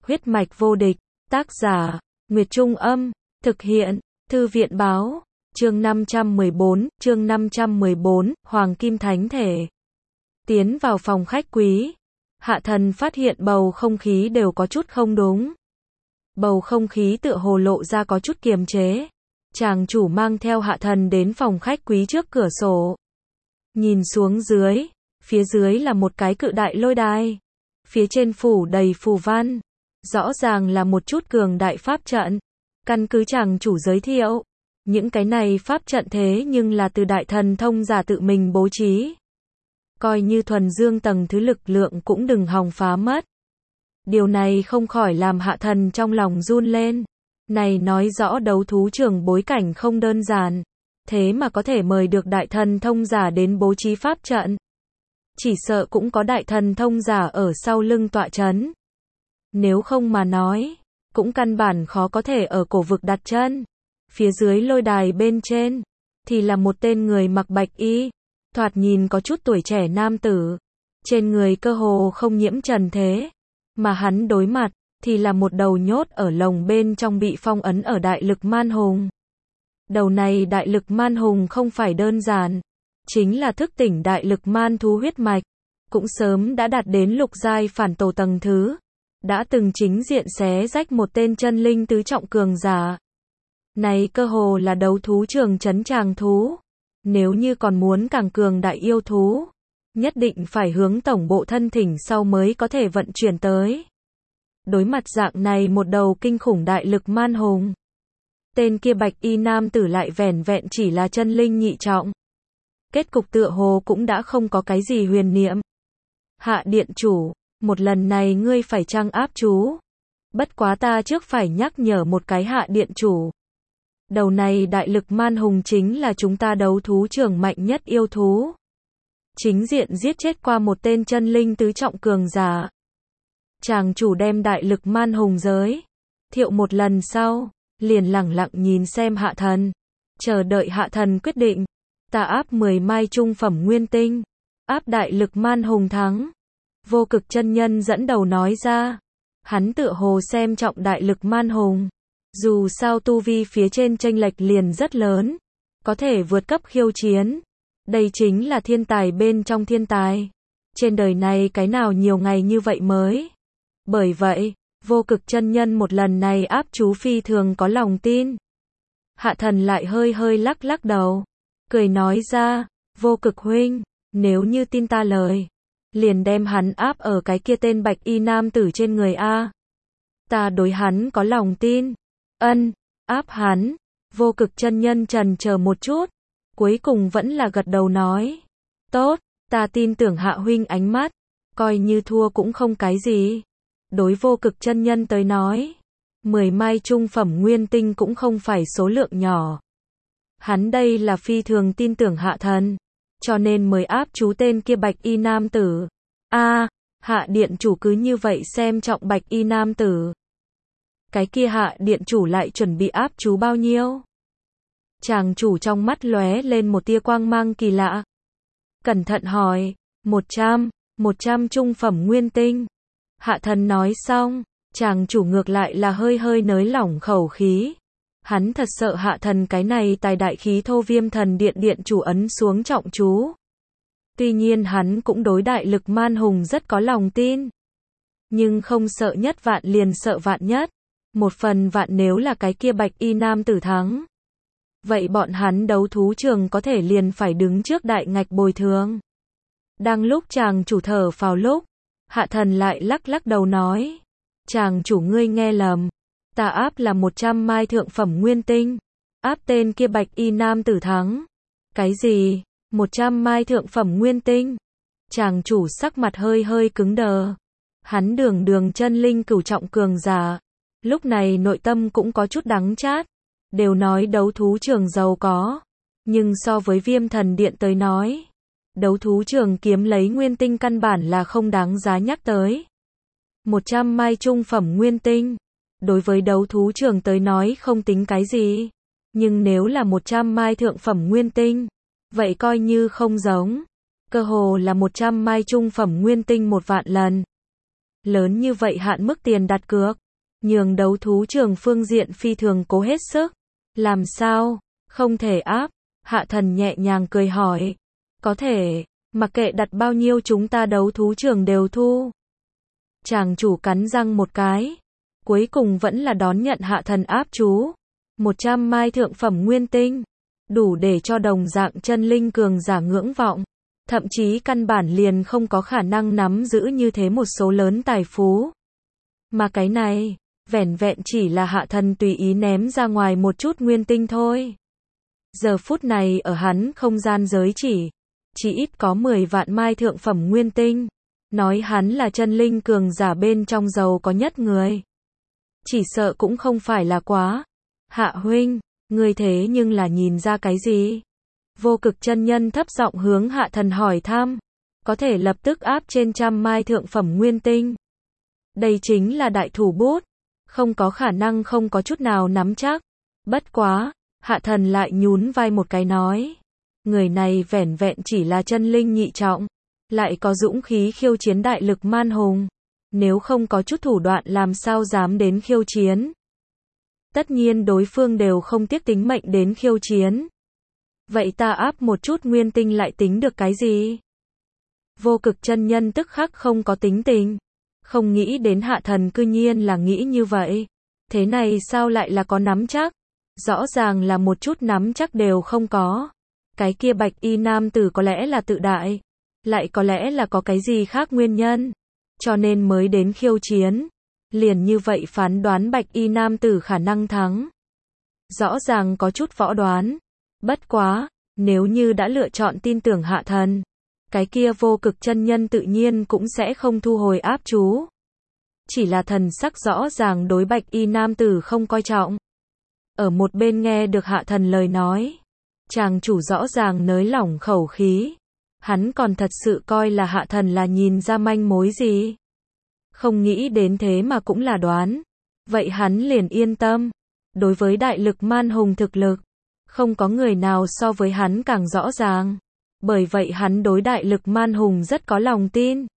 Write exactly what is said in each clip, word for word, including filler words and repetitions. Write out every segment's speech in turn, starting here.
Huyết mạch vô địch, tác giả, Nguyệt Trung Âm, thực hiện, Thư viện Báo, chương năm trăm mười bốn, chương năm trăm mười bốn, Hoàng Kim Thánh Thể. Tiến vào phòng khách quý, Hạ Thần phát hiện bầu không khí đều có chút không đúng. Bầu không khí tựa hồ lộ ra có chút kiềm chế. Chàng chủ mang theo Hạ Thần đến phòng khách quý trước cửa sổ. Nhìn xuống dưới, phía dưới là một cái cự đại lôi đài. Phía trên phủ đầy phù văn. Rõ ràng là một chút cường đại pháp trận. Căn cứ chàng chủ giới thiệu, những cái này pháp trận thế nhưng là từ đại thần thông giả tự mình bố trí. Coi như thuần dương tầng thứ lực lượng cũng đừng hòng phá mất. Điều này không khỏi làm Hạ Thần trong lòng run lên. Này nói rõ đấu thú trường bối cảnh không đơn giản. Thế mà có thể mời được đại thần thông giả đến bố trí pháp trận. Chỉ sợ cũng có đại thần thông giả ở sau lưng tọa chấn. Nếu không mà nói, cũng căn bản khó có thể ở cổ vực đặt chân. Phía dưới lôi đài bên trên, thì là một tên người mặc bạch y, thoạt nhìn có chút tuổi trẻ nam tử. Trên người cơ hồ không nhiễm trần thế, mà hắn đối mặt, thì là một đầu nhốt ở lồng bên trong bị phong ấn ở đại lực man hùng. Đầu này đại lực man hùng không phải đơn giản, chính là thức tỉnh đại lực man thú huyết mạch, cũng sớm đã đạt đến lục giai phản tổ tầng thứ, đã từng chính diện xé rách một tên chân linh tứ trọng cường giả. Này cơ hồ là đấu thú trường trấn tràng thú, nếu như còn muốn càng cường đại yêu thú, nhất định phải hướng tổng bộ thân thỉnh sau mới có thể vận chuyển tới. Đối mặt dạng này một đầu kinh khủng đại lực man hùng, tên kia bạch y nam tử lại vẻn vẹn chỉ là chân linh nhị trọng. Kết cục tựa hồ cũng đã không có cái gì huyền niệm. Hạ điện chủ, một lần này ngươi phải chăng áp chú? Bất quá ta trước phải nhắc nhở một cái Hạ điện chủ. Đầu này đại lực man hùng chính là chúng ta đấu thú trường mạnh nhất yêu thú. Chính diện giết chết qua một tên chân linh tứ trọng cường giả. Chàng chủ đem đại lực man hùng giới thiệu một lần sau, liền lẳng lặng nhìn xem Hạ Thần, chờ đợi Hạ Thần quyết định. Ta áp mười mai trung phẩm nguyên tinh, áp đại lực man hùng thắng. Vô Cực chân nhân dẫn đầu nói ra, hắn tựa hồ xem trọng đại lực man hùng. Dù sao tu vi phía trên chênh lệch liền rất lớn, có thể vượt cấp khiêu chiến. Đây chính là thiên tài bên trong thiên tài. Trên đời này cái nào nhiều ngày như vậy mới. Bởi vậy, Vô Cực chân nhân một lần này áp chú phi thường có lòng tin. Hạ Thần lại hơi hơi lắc lắc đầu, cười nói ra, Vô Cực huynh, nếu như tin ta lời, liền đem hắn áp ở cái kia tên bạch y nam tử trên người a. Ta đối hắn có lòng tin. Ân, áp hắn. Vô Cực chân nhân trần chờ một chút, cuối cùng vẫn là gật đầu nói, tốt, ta tin tưởng Hạ huynh ánh mắt, coi như thua cũng không cái gì. Đối Vô Cực chân nhân tới nói, mười mai trung phẩm nguyên tinh cũng không phải số lượng nhỏ. Hắn đây là phi thường tin tưởng Hạ Thần, cho nên mới áp chú tên kia bạch y nam tử. A, à, Hạ điện chủ cứ như vậy xem trọng bạch y nam tử. Cái kia Hạ điện chủ lại chuẩn bị áp chú bao nhiêu? Chàng chủ trong mắt lóe lên một tia quang mang kỳ lạ. Cẩn thận hỏi, một trăm, một trăm trung phẩm nguyên tinh. Hạ Thần nói xong, chàng chủ ngược lại là hơi hơi nới lỏng khẩu khí. Hắn thật sợ Hạ Thần cái này tài đại khí thô Viêm Thần Điện điện chủ ấn xuống trọng chú. Tuy nhiên hắn cũng đối đại lực man hùng rất có lòng tin. Nhưng không sợ nhất vạn liền sợ vạn nhất. Một phần vạn nếu là cái kia bạch y nam tử thắng. Vậy bọn hắn đấu thú trường có thể liền phải đứng trước đại ngạch bồi thường. Đang lúc chàng chủ thở phào lúc, Hạ Thần lại lắc lắc đầu nói, chàng chủ ngươi nghe lầm, ta áp là một trăm mai thượng phẩm nguyên tinh, áp tên kia bạch y nam tử thắng. Cái gì? một trăm mai thượng phẩm nguyên tinh? Chàng chủ sắc mặt hơi hơi cứng đờ. Hắn đường đường chân linh cửu trọng cường giả, lúc này nội tâm cũng có chút đắng chát. Đều nói đấu thú trường giàu có, nhưng so với Viêm Thần Điện tới nói, đấu thú trường kiếm lấy nguyên tinh căn bản là không đáng giá nhắc tới. một trăm mai trung phẩm nguyên tinh, đối với đấu thú trường tới nói không tính cái gì, nhưng nếu là một trăm mai thượng phẩm nguyên tinh, vậy coi như không giống, cơ hồ là một trăm mai trung phẩm nguyên tinh một vạn lần. Lớn như vậy hạn mức tiền đặt cược, nhường đấu thú trường phương diện phi thường cố hết sức. Làm sao? Không thể áp. Hạ thần nhẹ nhàng cười hỏi. Có thể, mặc kệ đặt bao nhiêu chúng ta đấu thú trường đều thu. Chàng chủ cắn răng một cái. Cuối cùng vẫn là đón nhận hạ thần áp chú. một trăm mai thượng phẩm nguyên tinh. Đủ để cho đồng dạng chân linh cường giả ngưỡng vọng. Thậm chí căn bản liền không có khả năng nắm giữ như thế một số lớn tài phú. Mà cái này, vẻn vẹn chỉ là hạ thần tùy ý ném ra ngoài một chút nguyên tinh thôi. Giờ phút này ở hắn không gian giới chỉ, chỉ ít có mười vạn mai thượng phẩm nguyên tinh. Nói hắn là chân linh cường giả bên trong giàu có nhất người. Chỉ sợ cũng không phải là quá. Hạ huynh, người thế nhưng là nhìn ra cái gì? Vô cực chân nhân thấp giọng hướng hạ thần hỏi thăm. Có thể lập tức áp trên trăm mai thượng phẩm nguyên tinh. Đây chính là đại thủ bút. Không có khả năng không có chút nào nắm chắc. Bất quá, hạ thần lại nhún vai một cái nói. Người này vẻn vẹn chỉ là chân linh nhị trọng. Lại có dũng khí khiêu chiến đại lực man hùng. Nếu không có chút thủ đoạn làm sao dám đến khiêu chiến. Tất nhiên đối phương đều không tiếc tính mệnh đến khiêu chiến. Vậy ta áp một chút nguyên tinh lại tính được cái gì? Vô cực chân nhân tức khắc không có tính tình. Không nghĩ đến hạ thần cư nhiên là nghĩ như vậy. Thế này sao lại là có nắm chắc? Rõ ràng là một chút nắm chắc đều không có. Cái kia bạch y nam tử có lẽ là tự đại. Lại có lẽ là có cái gì khác nguyên nhân. Cho nên mới đến khiêu chiến. Liền như vậy phán đoán bạch y nam tử khả năng thắng. Rõ ràng có chút võ đoán. Bất quá, nếu như đã lựa chọn tin tưởng hạ thần, cái kia vô cực chân nhân tự nhiên cũng sẽ không thu hồi áp chú. Chỉ là thần sắc rõ ràng đối bạch y nam tử không coi trọng. Ở một bên nghe được hạ thần lời nói, chàng chủ rõ ràng nới lỏng khẩu khí. Hắn còn thật sự coi là hạ thần là nhìn ra manh mối gì. Không nghĩ đến thế mà cũng là đoán. Vậy hắn liền yên tâm. Đối với đại lực man hùng thực lực, không có người nào so với hắn càng rõ ràng. Bởi vậy hắn đối đại lực man hùng rất có lòng tin.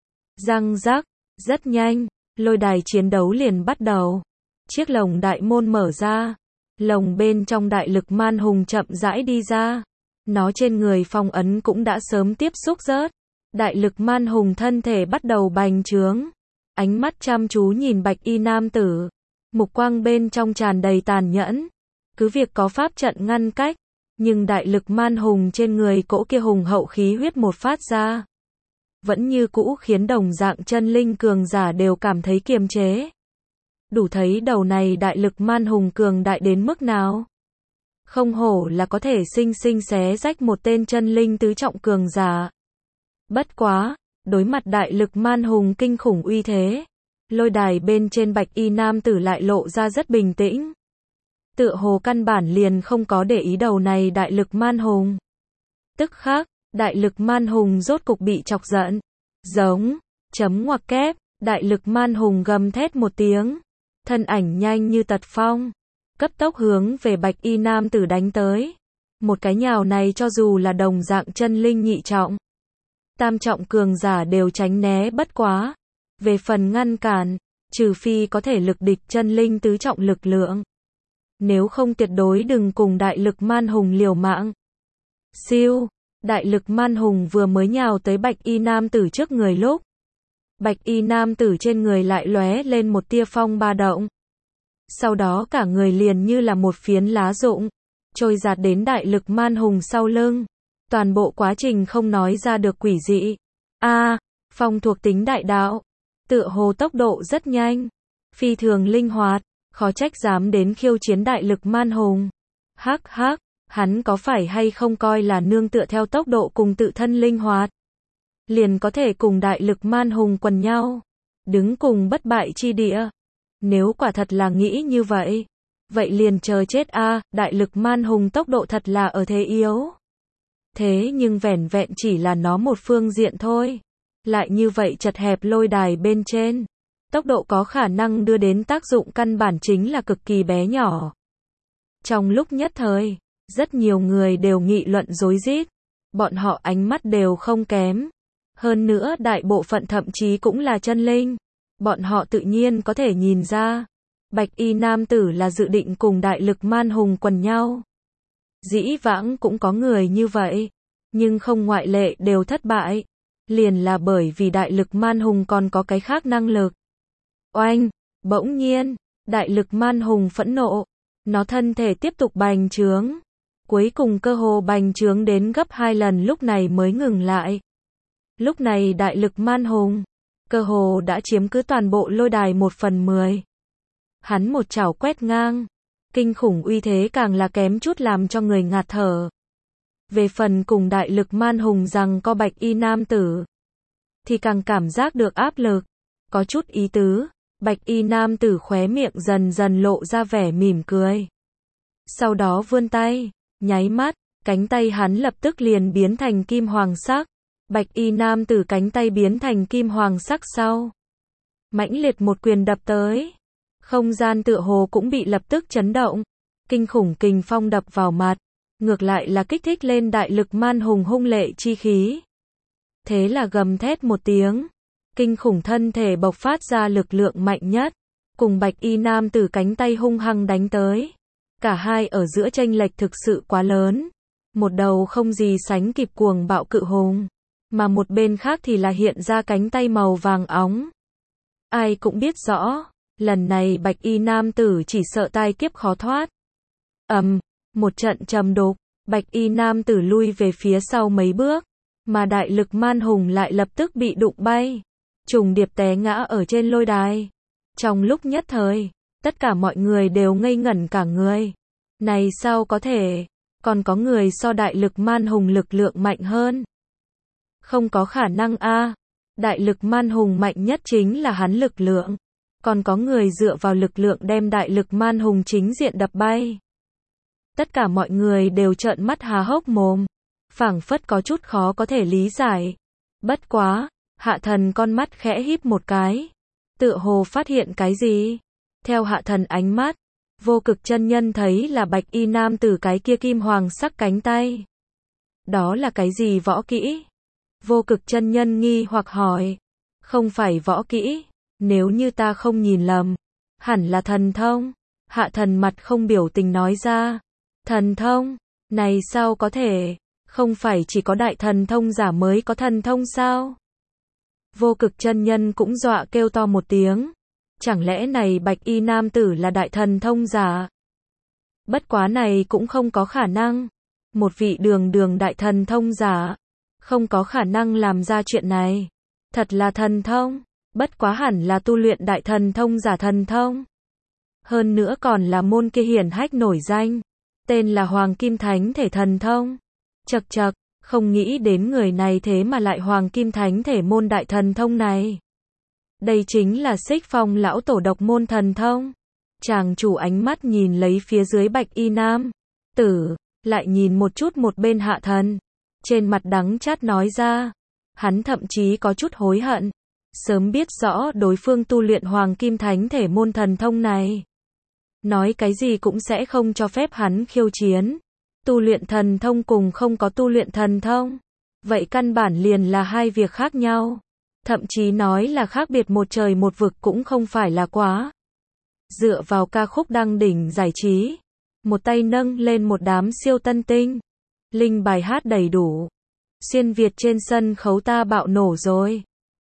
Răng rắc, rất nhanh, lôi đài chiến đấu liền bắt đầu. Chiếc lồng đại môn mở ra. Lồng bên trong đại lực man hùng chậm rãi đi ra. Nó trên người phong ấn cũng đã sớm tiếp xúc rớt. Đại lực man hùng thân thể bắt đầu bành trướng. Ánh mắt chăm chú nhìn bạch y nam tử. Mục quang bên trong tràn đầy tàn nhẫn. Cứ việc có pháp trận ngăn cách. Nhưng đại lực man hùng trên người cỗ kia hùng hậu khí huyết một phát ra. Vẫn như cũ khiến đồng dạng chân linh cường giả đều cảm thấy kiềm chế. Đủ thấy đầu này đại lực man hùng cường đại đến mức nào. Không hổ là có thể sinh sinh xé rách một tên chân linh tứ trọng cường giả. Bất quá, đối mặt đại lực man hùng kinh khủng uy thế, lôi đài bên trên bạch y nam tử lại lộ ra rất bình tĩnh. Tựa hồ căn bản liền không có để ý đầu này đại lực man hùng. Tức khắc, đại lực man hùng rốt cục bị chọc giận. Giống, chấm ngoặc kép, đại lực man hùng gầm thét một tiếng. Thân ảnh nhanh như tật phong. Cấp tốc hướng về bạch y nam tử đánh tới. Một cái nhào này cho dù là đồng dạng chân linh nhị trọng. Tam trọng cường giả đều tránh né bất quá. Về phần ngăn cản, trừ phi có thể lực địch chân linh tứ trọng lực lượng. Nếu không tuyệt đối đừng cùng đại lực man hùng liều mạng. Siêu, đại lực man hùng vừa mới nhào tới bạch y nam tử trước người lúc. Bạch y nam tử trên người lại lóe lên một tia phong ba động. Sau đó cả người liền như là một phiến lá rụng, trôi giạt đến đại lực man hùng sau lưng. Toàn bộ quá trình không nói ra được quỷ dị. A, à, phong thuộc tính đại đạo. Tựa hồ tốc độ rất nhanh. Phi thường linh hoạt. Khó trách dám đến khiêu chiến đại lực man hùng. Hắc hắc, hắn có phải hay không coi là nương tựa theo tốc độ cùng tự thân linh hoạt. Liền có thể cùng đại lực man hùng quần nhau. Đứng cùng bất bại chi địa. Nếu quả thật là nghĩ như vậy. Vậy liền chờ chết a à, đại lực man hùng tốc độ thật là ở thế yếu. Thế nhưng vẻn vẹn chỉ là nó một phương diện thôi. Lại như vậy chật hẹp lôi đài bên trên. Tốc độ có khả năng đưa đến tác dụng căn bản chính là cực kỳ bé nhỏ. Trong lúc nhất thời, rất nhiều người đều nghị luận rối rít. Bọn họ ánh mắt đều không kém. Hơn nữa đại bộ phận thậm chí cũng là chân linh. Bọn họ tự nhiên có thể nhìn ra, bạch y nam tử là dự định cùng đại lực man hùng quần nhau. Dĩ vãng cũng có người như vậy, nhưng không ngoại lệ đều thất bại. Liền là bởi vì đại lực man hùng còn có cái khác năng lực. Oanh, bỗng nhiên, đại lực man hùng phẫn nộ, nó thân thể tiếp tục bành trướng. Cuối cùng cơ hồ bành trướng đến gấp hai lần lúc này mới ngừng lại. Lúc này đại lực man hùng, cơ hồ đã chiếm cứ toàn bộ lôi đài một phần mười. Hắn một chảo quét ngang, kinh khủng uy thế càng là kém chút làm cho người ngạt thở. Về phần cùng đại lực man hùng rằng co bạch y nam tử, thì càng cảm giác được áp lực, có chút ý tứ, bạch y nam tử khóe miệng dần dần lộ ra vẻ mỉm cười. Sau đó vươn tay, nháy mắt, cánh tay hắn lập tức liền biến thành kim hoàng sắc, bạch y nam tử cánh tay biến thành kim hoàng sắc sau. Mãnh liệt một quyền đập tới, không gian tựa hồ cũng bị lập tức chấn động, kinh khủng kình phong đập vào mặt. Ngược lại là kích thích lên đại lực man hùng hung lệ chi khí. Thế là gầm thét một tiếng, kinh khủng thân thể bộc phát ra lực lượng mạnh nhất, cùng bạch y nam tử cánh tay hung hăng đánh tới. Cả hai ở giữa chênh lệch thực sự quá lớn, một đầu không gì sánh kịp cuồng bạo cự hùng, mà một bên khác thì là hiện ra cánh tay màu vàng óng. Ai cũng biết rõ, lần này bạch y nam tử chỉ sợ tai kiếp khó thoát. Ầm, um, một trận trầm đục, bạch y nam tử lui về phía sau mấy bước, mà đại lực man hùng lại lập tức bị đụng bay, trùng điệp té ngã ở trên lôi đài. Trong lúc nhất thời, tất cả mọi người đều ngây ngẩn cả người. Này sao có thể, còn có người so đại lực man hùng lực lượng mạnh hơn? Không có khả năng a. Đại lực man hùng mạnh nhất chính là hắn lực lượng, còn có người dựa vào lực lượng đem đại lực man hùng chính diện đập bay. Tất cả mọi người đều trợn mắt há hốc mồm, phảng phất có chút khó có thể lý giải. Bất quá, Hạ Thần con mắt khẽ híp một cái, tựa hồ phát hiện cái gì. Theo Hạ Thần ánh mắt, Vô Cực chân nhân thấy là bạch y nam tử cái kia kim hoàng sắc cánh tay. Đó là cái gì võ kỹ? Vô Cực chân nhân nghi hoặc hỏi. Không phải võ kỹ, nếu như ta không nhìn lầm, hẳn là thần thông. Hạ Thần mặt không biểu tình nói ra. Thần thông? Này sao có thể? Không phải chỉ có đại thần thông giả mới có thần thông sao? Vô Cực chân nhân cũng dọa kêu to một tiếng. Chẳng lẽ này bạch y nam tử là đại thần thông giả? Bất quá này cũng không có khả năng. Một vị đường đường đại thần thông giả, không có khả năng làm ra chuyện này. Thật là thần thông, bất quá hẳn là tu luyện đại thần thông giả thần thông. Hơn nữa còn là môn kia hiển hách nổi danh, tên là Hoàng Kim Thánh Thể thần thông. Chậc chậc, không nghĩ đến người này thế mà lại Hoàng Kim Thánh Thể môn đại thần thông này. Đây chính là Xích Phong lão tổ độc môn thần thông. Chàng chủ ánh mắt nhìn lấy phía dưới bạch y nam tử, lại nhìn một chút một bên Hạ Thần, trên mặt đắng chát nói ra. Hắn thậm chí có chút hối hận, sớm biết rõ đối phương tu luyện Hoàng Kim Thánh Thể môn thần thông này, nói cái gì cũng sẽ không cho phép hắn khiêu chiến. Tu luyện thần thông cùng không có tu luyện thần thông, vậy căn bản liền là hai việc khác nhau. Thậm chí nói là khác biệt một trời một vực cũng không phải là quá. Dựa vào ca khúc đăng đỉnh giải trí, một tay nâng lên một đám siêu tân tinh, linh bài hát đầy đủ, xuyên Việt trên sân khấu ta bạo nổ rồi.